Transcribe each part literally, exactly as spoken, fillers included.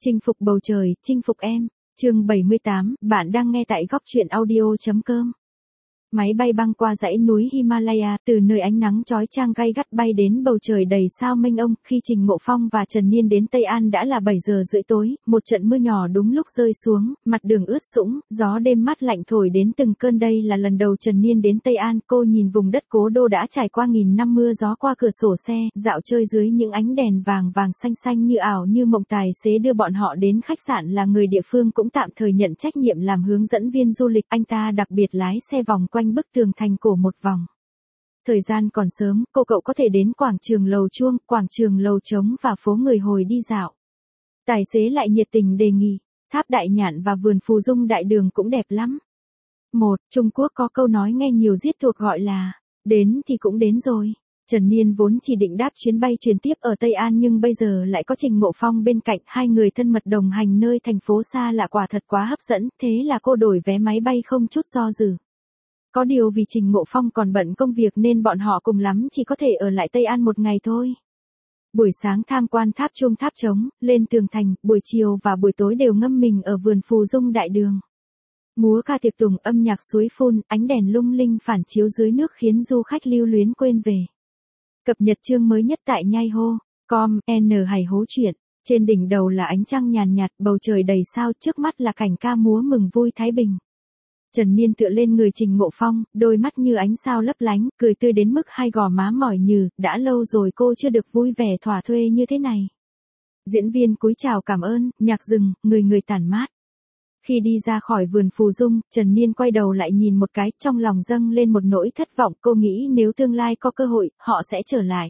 Chinh phục bầu trời, chinh phục em. Chương bảy mươi tám, bạn đang nghe tại góc truyện audio.com. Máy bay băng qua dãy núi Himalaya, từ nơi ánh nắng chói chang gay gắt bay đến bầu trời đầy sao mênh mông. Khi Trình Ngộ Phong và Trần Niên đến Tây An đã là bảy giờ rưỡi tối, một trận mưa nhỏ đúng lúc rơi xuống, mặt đường ướt sũng, gió đêm mát lạnh thổi đến từng cơn. Đây là lần đầu Trần Niên đến Tây An, cô nhìn vùng đất cố đô đã trải qua nghìn năm mưa gió qua cửa sổ xe, dạo chơi dưới những ánh đèn vàng vàng xanh xanh như ảo như mộng. Tài xế đưa bọn họ đến khách sạn là người địa phương cũng tạm thời nhận trách nhiệm làm hướng dẫn viên du lịch, anh ta đặc biệt lái xe vòng quanh bức tường thành cổ một vòng. Thời gian còn sớm, cô cậu có thể đến quảng trường Lầu Chuông, quảng trường Lầu Trống và phố Người Hồi đi dạo. Tài xế lại nhiệt tình đề nghị, tháp Đại Nhạn và vườn Phù Dung Đại Đường cũng đẹp lắm. Một, Trung Quốc có câu nói nghe nhiều giết thuộc gọi là, đến thì cũng đến rồi. Trần Niên vốn chỉ định đáp chuyến bay chuyển tiếp ở Tây An nhưng bây giờ lại có Trình Ngộ Phong bên cạnh, hai người thân mật đồng hành nơi thành phố xa lạ quả thật quá hấp dẫn, thế là cô đổi vé máy bay không chút do dự. Có điều vì Trình Ngộ Phong còn bận công việc nên bọn họ cùng lắm chỉ có thể ở lại Tây An một ngày thôi. Buổi sáng tham quan tháp Chuông tháp Trống, lên tường thành, buổi chiều và buổi tối đều ngâm mình ở vườn Phù Dung Đại Đường. Múa ca tiệc tùng, âm nhạc suối phun, ánh đèn lung linh phản chiếu dưới nước khiến du khách lưu luyến quên về. Cập nhật chương mới nhất tại nhai hô chấm com, N Hải hố chuyện. Trên đỉnh đầu là ánh trăng nhàn nhạt, bầu trời đầy sao, trước mắt là cảnh ca múa mừng vui Thái Bình. Trần Niên tựa lên người Trình Ngộ Phong, đôi mắt như ánh sao lấp lánh, cười tươi đến mức hai gò má mỏi nhừ, đã lâu rồi cô chưa được vui vẻ thỏa thuê như thế này. Diễn viên cúi chào cảm ơn, nhạc dừng, người người tản mát. Khi đi ra khỏi vườn Phù Dung, Trần Niên quay đầu lại nhìn một cái, trong lòng dâng lên một nỗi thất vọng, cô nghĩ nếu tương lai có cơ hội, họ sẽ trở lại.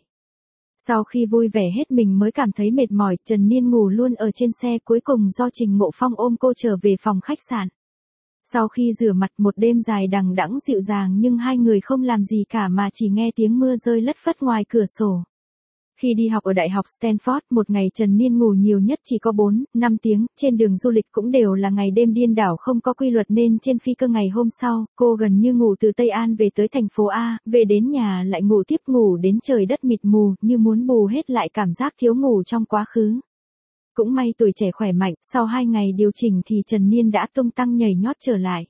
Sau khi vui vẻ hết mình mới cảm thấy mệt mỏi, Trần Niên ngủ luôn ở trên xe, cuối cùng do Trình Ngộ Phong ôm cô trở về phòng khách sạn. Sau khi rửa mặt một đêm dài đằng đẵng dịu dàng nhưng hai người không làm gì cả mà chỉ nghe tiếng mưa rơi lất phất ngoài cửa sổ. Khi đi học ở Đại học Stanford, một ngày Trần Niên ngủ nhiều nhất chỉ có bốn, năm tiếng, trên đường du lịch cũng đều là ngày đêm điên đảo không có quy luật nên trên phi cơ ngày hôm sau, cô gần như ngủ từ Tây An về tới thành phố A, về đến nhà lại ngủ tiếp, ngủ đến trời đất mịt mù, như muốn bù hết lại cảm giác thiếu ngủ trong quá khứ. Cũng may tuổi trẻ khỏe mạnh, sau hai ngày điều chỉnh thì Trần Niên đã tung tăng nhảy nhót trở lại.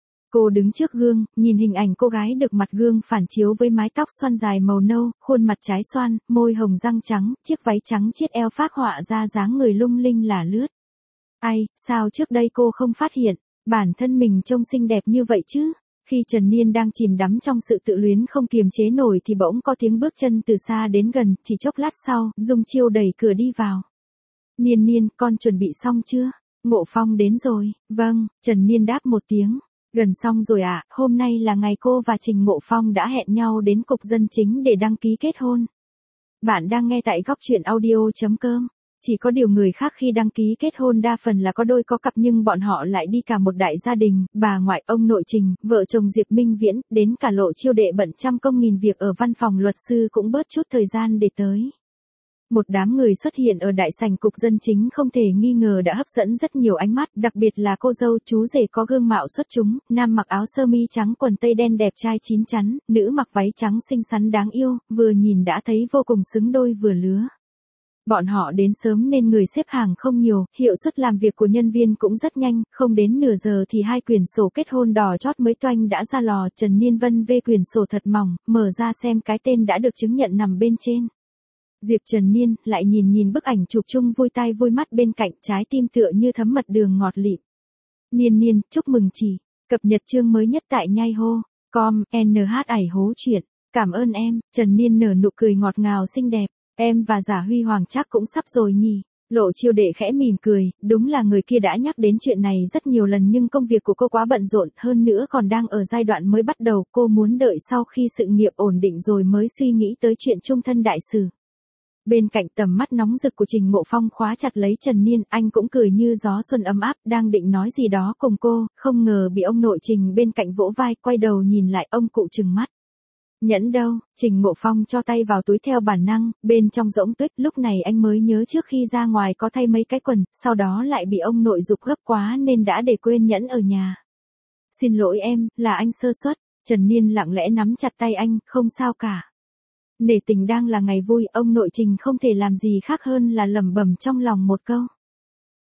Cô đứng trước gương, nhìn hình ảnh cô gái được mặt gương phản chiếu với mái tóc xoăn dài màu nâu, khuôn mặt trái xoan, môi hồng răng trắng, chiếc váy trắng chiết eo phác họa ra dáng người lung linh lả lướt. Ai, sao trước đây cô không phát hiện, bản thân mình trông xinh đẹp như vậy chứ? Khi Trần Niên đang chìm đắm trong sự tự luyến không kiềm chế nổi thì bỗng có tiếng bước chân từ xa đến gần, chỉ chốc lát sau, Dung Chiêu đẩy cửa đi vào. Niên Niên, con chuẩn bị xong chưa? Ngộ Phong đến rồi. Vâng, Trần Niên đáp một tiếng. Gần xong rồi ạ, à, hôm nay là ngày cô và Trình Ngộ Phong đã hẹn nhau đến cục dân chính để đăng ký kết hôn. Bạn đang nghe tại góc truyện audio.com. Chỉ có điều người khác khi đăng ký kết hôn đa phần là có đôi có cặp nhưng bọn họ lại đi cả một đại gia đình, bà ngoại, ông nội Trình, vợ chồng Diệp Minh Viễn, đến cả Lộ Chiêu đệ bận trăm công nghìn việc ở văn phòng luật sư cũng bớt chút thời gian để tới. Một đám người xuất hiện ở đại sảnh cục dân chính không thể nghi ngờ đã hấp dẫn rất nhiều ánh mắt, đặc biệt là cô dâu chú rể có gương mạo xuất chúng, nam mặc áo sơ mi trắng quần tây đen đẹp trai chín chắn, nữ mặc váy trắng xinh xắn đáng yêu, vừa nhìn đã thấy vô cùng xứng đôi vừa lứa. Bọn họ đến sớm nên người xếp hàng không nhiều, hiệu suất làm việc của nhân viên cũng rất nhanh, không đến nửa giờ thì hai quyển sổ kết hôn đỏ chót mới toanh đã ra lò. Trần Niên vân vê quyển sổ thật mỏng, mở ra xem cái tên đã được chứng nhận nằm bên trên. Diệp Trần Niên lại nhìn nhìn bức ảnh chụp chung vui tai vui mắt bên cạnh, trái tim tựa như thấm mật đường ngọt lịm. Niên Niên, chúc mừng chị. Cập nhật chương mới nhất tại nhai hô chấm com, N H Ải hố chuyện. Cảm ơn em. Trần Niên nở nụ cười ngọt ngào xinh đẹp. Em và Giả Huy Hoàng chắc cũng sắp rồi nhỉ. Lộ Chiêu đệ khẽ mỉm cười, đúng là người kia đã nhắc đến chuyện này rất nhiều lần nhưng công việc của cô quá bận rộn, hơn nữa còn đang ở giai đoạn mới bắt đầu, cô muốn đợi sau khi sự nghiệp ổn định rồi mới suy nghĩ tới chuyện chung thân đại sự. Bên cạnh tầm mắt nóng rực của Trình Ngộ Phong khóa chặt lấy Trần Niên, anh cũng cười như gió xuân ấm áp, đang định nói gì đó cùng cô, không ngờ bị ông nội Trình bên cạnh vỗ vai, quay đầu nhìn lại, ông cụ trừng mắt. Nhẫn đâu? Trình Ngộ Phong cho tay vào túi theo bản năng, bên trong rỗng tuếch, lúc này anh mới nhớ trước khi ra ngoài có thay mấy cái quần, sau đó lại bị ông nội giục gấp quá nên đã để quên nhẫn ở nhà. Xin lỗi em, là anh sơ suất. Trần Niên lặng lẽ nắm chặt tay anh, không sao cả. Nể tình đang là ngày vui, ông nội Trình không thể làm gì khác hơn là lẩm bẩm trong lòng một câu.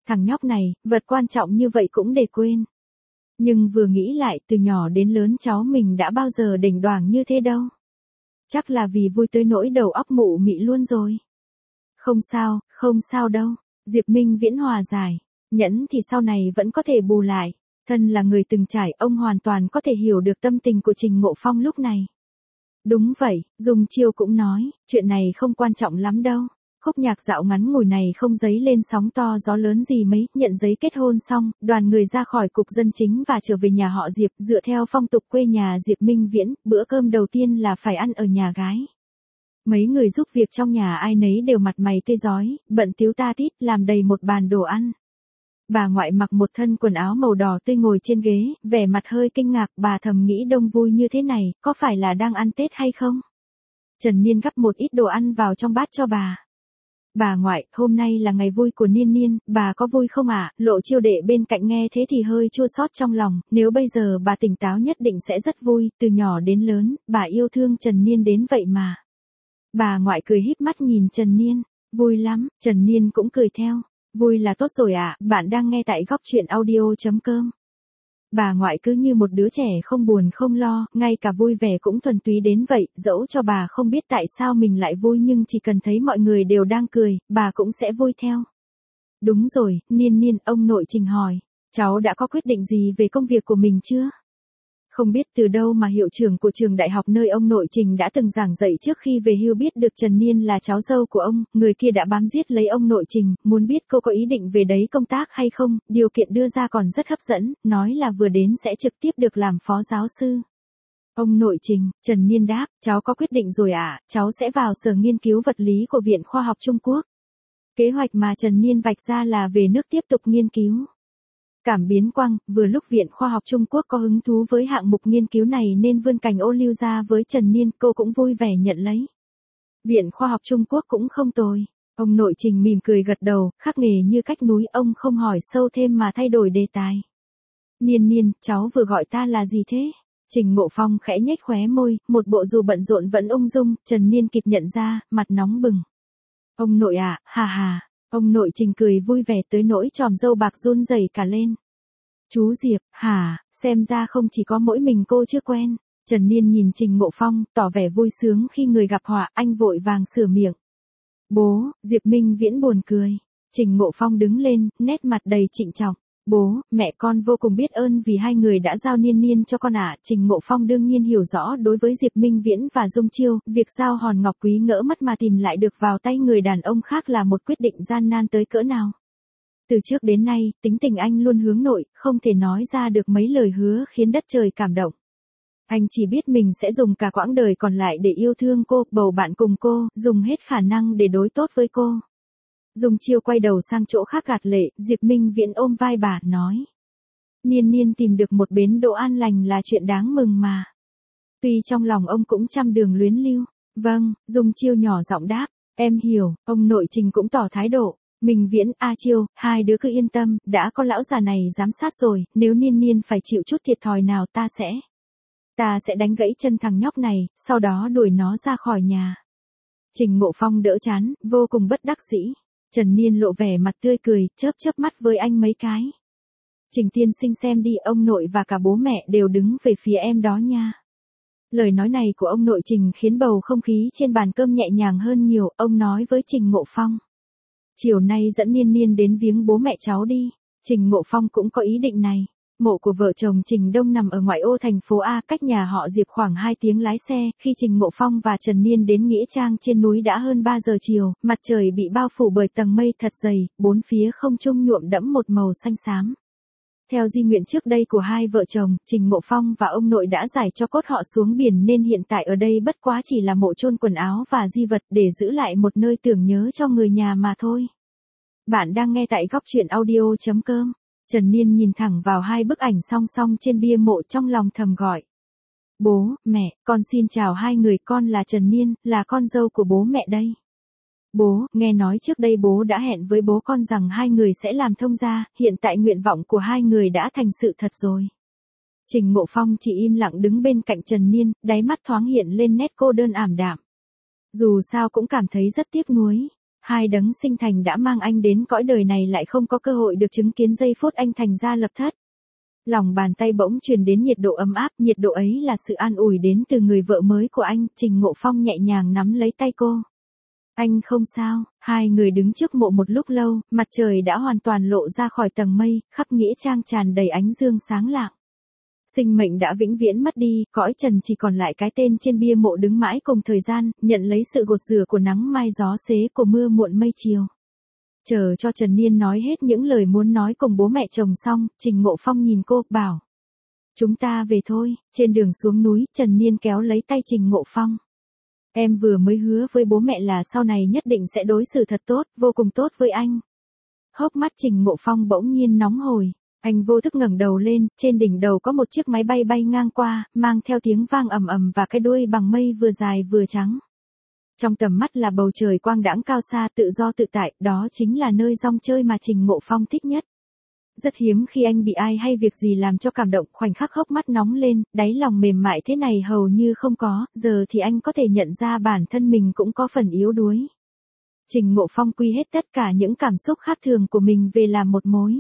thằng nhóc này, vật quan trọng như vậy cũng để quên. Nhưng vừa nghĩ lại, từ nhỏ đến lớn cháu mình đã bao giờ đỉnh đoảng như thế đâu. Chắc là vì vui tới nỗi đầu óc mụ mị luôn rồi. Không sao, không sao đâu. Diệp Minh Viễn hòa giải. Nhẫn thì sau này vẫn có thể bù lại. Thân là người từng trải, ông hoàn toàn có thể hiểu được tâm tình của Trình Ngộ Phong lúc này. Đúng vậy, Dung Chiêu cũng nói, chuyện này không quan trọng lắm đâu. Khúc nhạc dạo ngắn ngủi này không dấy lên sóng to gió lớn gì mấy, nhận giấy kết hôn xong, đoàn người ra khỏi cục dân chính và trở về nhà họ Diệp, dựa theo phong tục quê nhà Diệp Minh Viễn, bữa cơm đầu tiên là phải ăn ở nhà gái. Mấy người giúp việc trong nhà ai nấy đều mặt mày tê rói, bận tíu ta tít, làm đầy một bàn đồ ăn. Bà ngoại mặc một thân quần áo màu đỏ tươi ngồi trên ghế, vẻ mặt hơi kinh ngạc, bà thầm nghĩ đông vui như thế này, có phải là đang ăn Tết hay không? Trần Niên gắp một ít đồ ăn vào trong bát cho bà. Bà ngoại, hôm nay là ngày vui của Niên Niên, bà có vui không ạ? À? Lộ Chiêu Đệ bên cạnh nghe thế thì hơi chua xót trong lòng, nếu bây giờ bà tỉnh táo nhất định sẽ rất vui, từ nhỏ đến lớn, bà yêu thương Trần Niên đến vậy mà. Bà ngoại cười híp mắt nhìn Trần Niên, vui lắm, Trần Niên cũng cười theo, vui là tốt rồi ạ, à? Bạn đang nghe tại góc truyện audio.com. Bà ngoại cứ như một đứa trẻ không buồn không lo, ngay cả vui vẻ cũng thuần túy đến vậy, dẫu cho bà không biết tại sao mình lại vui nhưng chỉ cần thấy mọi người đều đang cười, bà cũng sẽ vui theo. Đúng rồi, Niên Niên, ông nội Trình hỏi, cháu đã có quyết định gì về công việc của mình chưa? Không biết từ đâu mà hiệu trưởng của trường đại học nơi ông nội Trình đã từng giảng dạy trước khi về hưu biết được Trần Niên là cháu dâu của ông, người kia đã bám giết lấy ông nội Trình, muốn biết cô có ý định về đấy công tác hay không, điều kiện đưa ra còn rất hấp dẫn, nói là vừa đến sẽ trực tiếp được làm phó giáo sư. Ông nội Trình, Trần Niên đáp, cháu có quyết định rồi ạ, à, cháu sẽ vào sở nghiên cứu vật lý của Viện Khoa học Trung Quốc. Kế hoạch mà Trần Niên vạch ra là về nước tiếp tục nghiên cứu. Cảm biến quang, vừa lúc Viện Khoa học Trung Quốc có hứng thú với hạng mục nghiên cứu này nên vươn cành ô liu ra với Trần Niên, cô cũng vui vẻ nhận lấy. Viện Khoa học Trung Quốc cũng không tồi. Ông nội Trình mỉm cười gật đầu, khắc nghề như cách núi, ông không hỏi sâu thêm mà thay đổi đề tài. Niên Niên, cháu vừa gọi ta là gì thế? Trình Ngộ Phong khẽ nhếch khóe môi, một bộ dù bận rộn vẫn ung dung, Trần Niên kịp nhận ra, mặt nóng bừng. Ông nội à, hà hà. Ông nội Trình cười vui vẻ tới nỗi tròm râu bạc run rẩy cả lên. Chú Diệp, hả, xem ra không chỉ có mỗi mình cô chưa quen. Trần Niên nhìn Trình Ngộ Phong, tỏ vẻ vui sướng khi người gặp họa, anh vội vàng sửa miệng. Bố, Diệp Minh Viễn buồn cười. Trình Ngộ Phong đứng lên, nét mặt đầy trịnh trọng. Bố, mẹ con vô cùng biết ơn vì hai người đã giao Niên Niên cho con ạ. À. Trình Ngộ Phong đương nhiên hiểu rõ đối với Diệp Minh Viễn và Dung Chiêu, việc giao hòn ngọc quý ngỡ mất mà tìm lại được vào tay người đàn ông khác là một quyết định gian nan tới cỡ nào. Từ trước đến nay, tính tình anh luôn hướng nội, không thể nói ra được mấy lời hứa khiến đất trời cảm động. Anh chỉ biết mình sẽ dùng cả quãng đời còn lại để yêu thương cô, bầu bạn cùng cô, dùng hết khả năng để đối tốt với cô. Dung Chiêu quay đầu sang chỗ khác gạt lệ, Diệp Minh Viễn ôm vai bà, nói. Niên Niên tìm được một bến đỗ an lành là chuyện đáng mừng mà. Tuy trong lòng ông cũng trăm đường luyến lưu. Vâng, Dung Chiêu nhỏ giọng đáp, em hiểu, ông nội Trình cũng tỏ thái độ. Minh Viễn, A Chiêu, hai đứa cứ yên tâm, đã có lão già này giám sát rồi, nếu Niên Niên phải chịu chút thiệt thòi nào ta sẽ. Ta sẽ đánh gãy chân thằng nhóc này, sau đó đuổi nó ra khỏi nhà. Trình Ngộ Phong đỡ chán, vô cùng bất đắc dĩ. Trần Niên lộ vẻ mặt tươi cười, chớp chớp mắt với anh mấy cái. Trình tiên sinh xem đi, ông nội và cả bố mẹ đều đứng về phía em đó nha. Lời nói này của ông nội Trình khiến bầu không khí trên bàn cơm nhẹ nhàng hơn nhiều, ông nói với Trình Ngộ Phong. Chiều nay dẫn Niên Niên đến viếng bố mẹ cháu đi. Trình Ngộ Phong cũng có ý định này. Mộ của vợ chồng Trình Đông nằm ở ngoại ô thành phố A, cách nhà họ Diệp khoảng hai tiếng lái xe. Khi Trình Ngộ Phong và Trần Niên đến nghĩa trang trên núi đã hơn ba giờ chiều, mặt trời bị bao phủ bởi tầng mây thật dày, bốn phía không trung nhuộm đẫm một màu xanh xám. Theo di nguyện trước đây của hai vợ chồng, Trình Ngộ Phong và ông nội đã giải cho cốt họ xuống biển nên hiện tại ở đây bất quá chỉ là mộ chôn quần áo và di vật để giữ lại một nơi tưởng nhớ cho người nhà mà thôi. Bạn đang nghe tại góc truyện audio.com. Trần Niên nhìn thẳng vào hai bức ảnh song song trên bia mộ, trong lòng thầm gọi. Bố, mẹ, con xin chào hai người, con là Trần Niên, là con dâu của bố mẹ đây. Bố, nghe nói trước đây bố đã hẹn với bố con rằng hai người sẽ làm thông gia, hiện tại nguyện vọng của hai người đã thành sự thật rồi. Trình Ngộ Phong chỉ im lặng đứng bên cạnh Trần Niên, đáy mắt thoáng hiện lên nét cô đơn ảm đạm. Dù sao cũng cảm thấy rất tiếc nuối. Hai đấng sinh thành đã mang anh đến cõi đời này lại không có cơ hội được chứng kiến giây phút anh thành ra lập thất. Lòng bàn tay bỗng truyền đến nhiệt độ ấm áp, nhiệt độ ấy là sự an ủi đến từ người vợ mới của anh. Trình Ngộ Phong nhẹ nhàng nắm lấy tay cô. Anh không sao. Hai người đứng trước mộ một lúc lâu, mặt trời đã hoàn toàn lộ ra khỏi tầng mây, khắp nghĩa trang tràn đầy ánh dương sáng lạng. Sinh mệnh đã vĩnh viễn mất đi, cõi trần chỉ còn lại cái tên trên bia mộ đứng mãi cùng thời gian, nhận lấy sự gột rửa của nắng mai gió xế của mưa muộn mây chiều. Chờ cho Trần Niên nói hết những lời muốn nói cùng bố mẹ chồng xong, Trình Ngộ Phong nhìn cô, bảo. Chúng ta về thôi. Trên đường xuống núi, Trần Niên kéo lấy tay Trình Ngộ Phong. Em vừa mới hứa với bố mẹ là sau này nhất định sẽ đối xử thật tốt, vô cùng tốt với anh. Hốc mắt Trình Ngộ Phong bỗng nhiên nóng hổi. Anh vô thức ngẩng đầu lên, trên đỉnh đầu có một chiếc máy bay bay ngang qua, mang theo tiếng vang ầm ầm và cái đuôi bằng mây vừa dài vừa trắng. Trong tầm mắt là bầu trời quang đãng cao xa tự do tự tại, đó chính là nơi rong chơi mà Trình Ngộ Phong thích nhất. Rất hiếm khi anh bị ai hay việc gì làm cho cảm động, khoảnh khắc hốc mắt nóng lên, đáy lòng mềm mại thế này hầu như không có, giờ thì anh có thể nhận ra bản thân mình cũng có phần yếu đuối. Trình Ngộ Phong quy hết tất cả những cảm xúc khác thường của mình về làm một mối.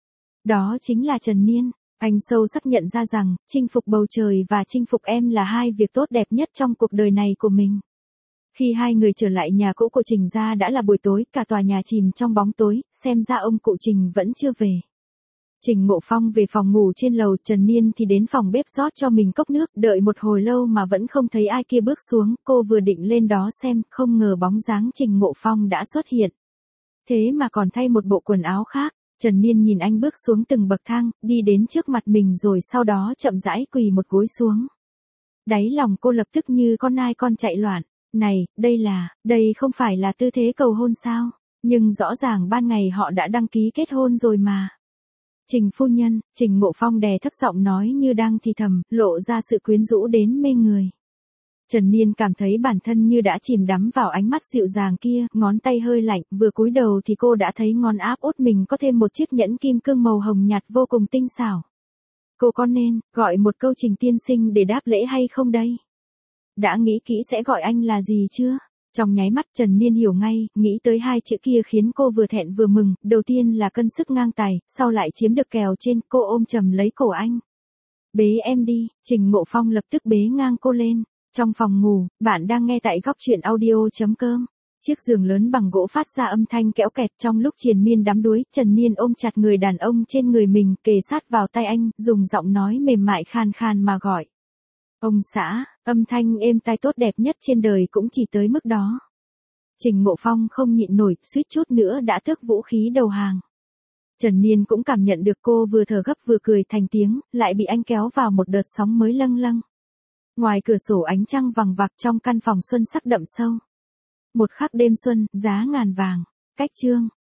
Đó chính là Trần Niên. Anh sâu sắc nhận ra rằng, chinh phục bầu trời và chinh phục em là hai việc tốt đẹp nhất trong cuộc đời này của mình. Khi hai người trở lại nhà cũ của Trình gia đã là buổi tối, cả tòa nhà chìm trong bóng tối, xem ra ông cụ Trình vẫn chưa về. Trình Ngộ Phong về phòng ngủ trên lầu, Trần Niên thì đến phòng bếp rót cho mình cốc nước, đợi một hồi lâu mà vẫn không thấy ai kia bước xuống, cô vừa định lên đó xem, không ngờ bóng dáng Trình Ngộ Phong đã xuất hiện. Thế mà còn thay một bộ quần áo khác. Trần Niên nhìn anh bước xuống từng bậc thang, đi đến trước mặt mình rồi sau đó chậm rãi quỳ một gối xuống. Đáy lòng cô lập tức như con nai con chạy loạn. Này, đây là, đây không phải là tư thế cầu hôn sao? Nhưng rõ ràng ban ngày họ đã đăng ký kết hôn rồi mà. Trình phu nhân, Trình Ngộ Phong đè thấp giọng nói như đang thì thầm, lộ ra sự quyến rũ đến mê người. Trần Niên cảm thấy bản thân như đã chìm đắm vào ánh mắt dịu dàng kia, ngón tay hơi lạnh, vừa cúi đầu thì cô đã thấy ngón áp út mình có thêm một chiếc nhẫn kim cương màu hồng nhạt vô cùng tinh xảo. Cô có nên gọi một câu Trình tiên sinh để đáp lễ hay không đây? Đã nghĩ kỹ sẽ gọi anh là gì chưa? Trong nháy mắt Trần Niên hiểu ngay, nghĩ tới hai chữ kia khiến cô vừa thẹn vừa mừng, đầu tiên là cân sức ngang tài, sau lại chiếm được kèo trên, cô ôm chầm lấy cổ anh. Bế em đi. Trình Ngộ Phong lập tức bế ngang cô lên. Trong phòng ngủ, bạn đang nghe tại góc truyện audio.com. Chiếc giường lớn bằng gỗ phát ra âm thanh kẽo kẹt, trong lúc triền miên đắm đuối, Trần Niên ôm chặt người đàn ông trên người mình, kề sát vào tay anh, dùng giọng nói mềm mại khàn khàn mà gọi. Ông xã. Âm thanh êm tai tốt đẹp nhất trên đời cũng chỉ tới mức đó. Trình Ngộ Phong không nhịn nổi, suýt chút nữa đã tước vũ khí đầu hàng. Trần Niên cũng cảm nhận được cô vừa thở gấp vừa cười thành tiếng, lại bị anh kéo vào một đợt sóng mới lâng lâng. Ngoài cửa sổ ánh trăng vằng vặc, trong căn phòng xuân sắc đậm sâu. Một khắc đêm xuân, giá ngàn vàng. Cách chương.